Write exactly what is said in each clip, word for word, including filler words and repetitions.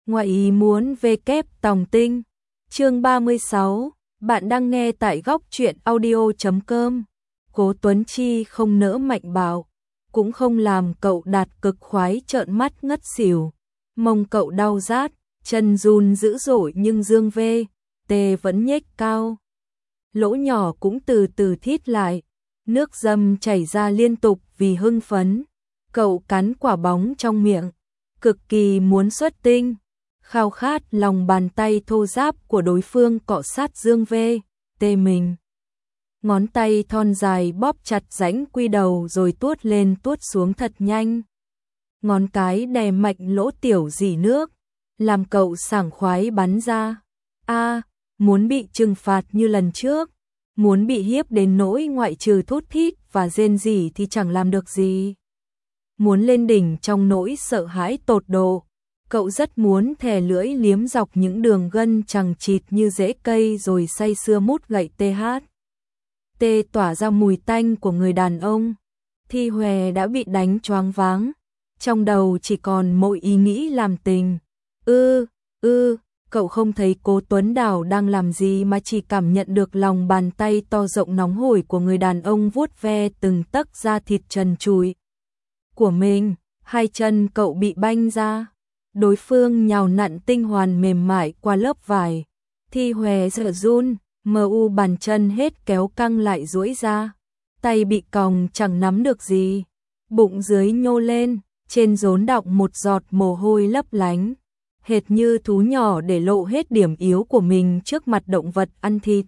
Ngoại ý muốn về kép tòng tinh. Chương ba mươi sáu, bạn đang nghe tại góc truyện audio chấm com. Cố Tuấn Chi không nỡ mạnh bạo, cũng không làm cậu đạt cực khoái trợn mắt ngất xỉu. Mông cậu đau rát, chân run dữ dội nhưng dương vê, tê vẫn nhếch cao. Lỗ nhỏ cũng từ từ thít lại, nước dâm chảy ra liên tục vì hưng phấn. Cậu cắn quả bóng trong miệng, cực kỳ muốn xuất tinh. Khao khát lòng bàn tay thô ráp của đối phương cọ sát dương vê, tê mình. Ngón tay thon dài bóp chặt rãnh quy đầu rồi tuốt lên tuốt xuống thật nhanh. Ngón cái đè mạnh lỗ tiểu dỉ nước, làm cậu sảng khoái bắn ra. A, muốn bị trừng phạt như lần trước, muốn bị hiếp đến nỗi ngoại trừ thút thít và rên rỉ thì chẳng làm được gì. Muốn lên đỉnh trong nỗi sợ hãi tột độ. Cậu rất muốn thè lưỡi liếm dọc những đường gân chằng chịt như rễ cây rồi say sưa mút gậy tê hát. Tê tỏa ra mùi tanh của người đàn ông. Thi Hòe đã bị đánh choáng váng. Trong đầu chỉ còn mỗi ý nghĩ làm tình. Ư, ư, cậu không thấy Cố Tuấn Đào đang làm gì mà chỉ cảm nhận được lòng bàn tay to rộng nóng hổi của người đàn ông vuốt ve từng tấc da thịt trần trụi của mình. Hai chân cậu bị banh ra. Đối phương nhào nặn tinh hoàn mềm mại qua lớp vải. Thi Hòe sợ run, mờ u bàn chân hết kéo căng lại duỗi ra. Tay bị còng chẳng nắm được gì. Bụng dưới nhô lên, trên rốn đọng một giọt mồ hôi lấp lánh. Hệt như thú nhỏ để lộ hết điểm yếu của mình trước mặt động vật ăn thịt.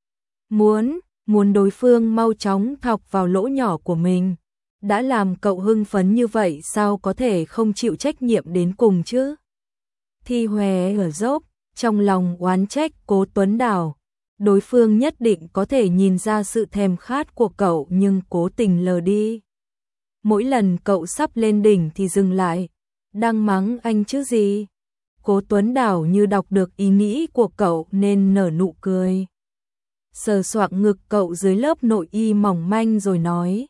Muốn, muốn đối phương mau chóng thọc vào lỗ nhỏ của mình. Đã làm cậu hưng phấn như vậy sao có thể không chịu trách nhiệm đến cùng chứ? Thi Hòe ở dốc, trong lòng oán trách Cố Tuấn Đào. Đối phương nhất định có thể nhìn ra sự thèm khát của cậu nhưng cố tình lờ đi. Mỗi lần cậu sắp lên đỉnh thì dừng lại. Đang mắng anh chứ gì? Cố Tuấn Đào như đọc được ý nghĩ của cậu nên nở nụ cười. Sờ soạng ngực cậu dưới lớp nội y mỏng manh rồi nói.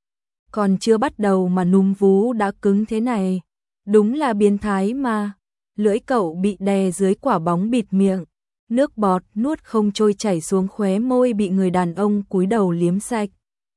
Còn chưa bắt đầu mà núm vú đã cứng thế này. Đúng là biến thái mà. Lưỡi cậu bị đè dưới quả bóng bịt miệng. Nước bọt nuốt không trôi chảy xuống khóe môi bị người đàn ông cúi đầu liếm sạch.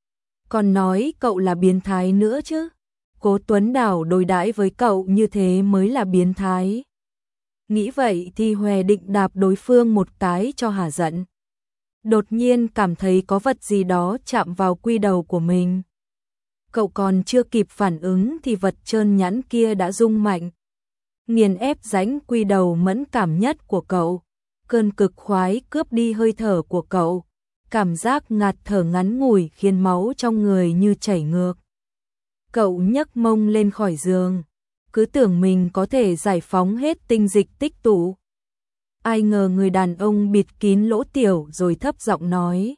Còn nói cậu là biến thái nữa chứ. Cố Tuấn Đào đối đãi với cậu như thế mới là biến thái. Nghĩ vậy thì Hòe định đạp đối phương một cái cho hả giận. Đột nhiên cảm thấy có vật gì đó chạm vào quy đầu của mình. Cậu còn chưa kịp phản ứng thì vật trơn nhẵn kia đã rung mạnh. Nghiền ép rãnh quy đầu mẫn cảm nhất của cậu. Cơn cực khoái cướp đi hơi thở của cậu. Cảm giác ngạt thở ngắn ngủi khiến máu trong người như chảy ngược. Cậu nhấc mông lên khỏi giường. Cứ tưởng mình có thể giải phóng hết tinh dịch tích tụ. Ai ngờ người đàn ông bịt kín lỗ tiểu rồi thấp giọng nói.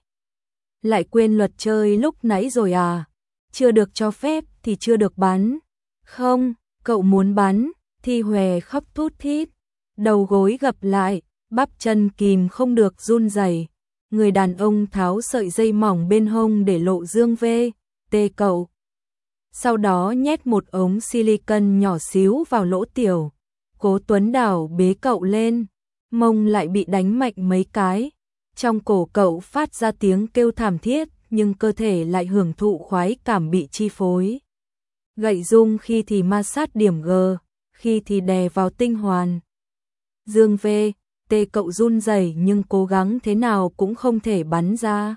Lại quên luật chơi lúc nãy rồi à? Chưa được cho phép thì chưa được bắn. Không, cậu muốn bắn. Thi Hòe khóc thút thít. Đầu gối gập lại, bắp chân kìm không được run rẩy. Người đàn ông tháo sợi dây mỏng bên hông để lộ dương vê, tê cậu. Sau đó nhét một ống silicon nhỏ xíu vào lỗ tiểu. Cố Tuấn Đào bế cậu lên, mông lại bị đánh mạnh mấy cái. Trong cổ cậu phát ra tiếng kêu thảm thiết, nhưng cơ thể lại hưởng thụ khoái cảm bị chi phối. Gậy rung khi thì ma sát điểm G, khi thì đè vào tinh hoàn. Dương vê, tê cậu run rẩy nhưng cố gắng thế nào cũng không thể bắn ra.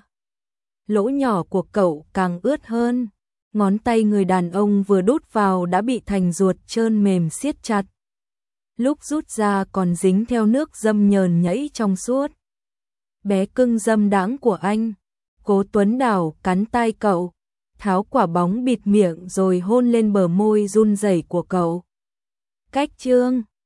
Lỗ nhỏ của cậu càng ướt hơn. Ngón tay người đàn ông vừa đút vào đã bị thành ruột trơn mềm siết chặt. Lúc rút ra còn dính theo nước dâm nhờn nhẫy trong suốt. Bé cưng dâm đãng của anh. Cố Tuấn Đào cắn tai cậu, tháo quả bóng bịt miệng rồi hôn lên bờ môi run rẩy của cậu. Cách chương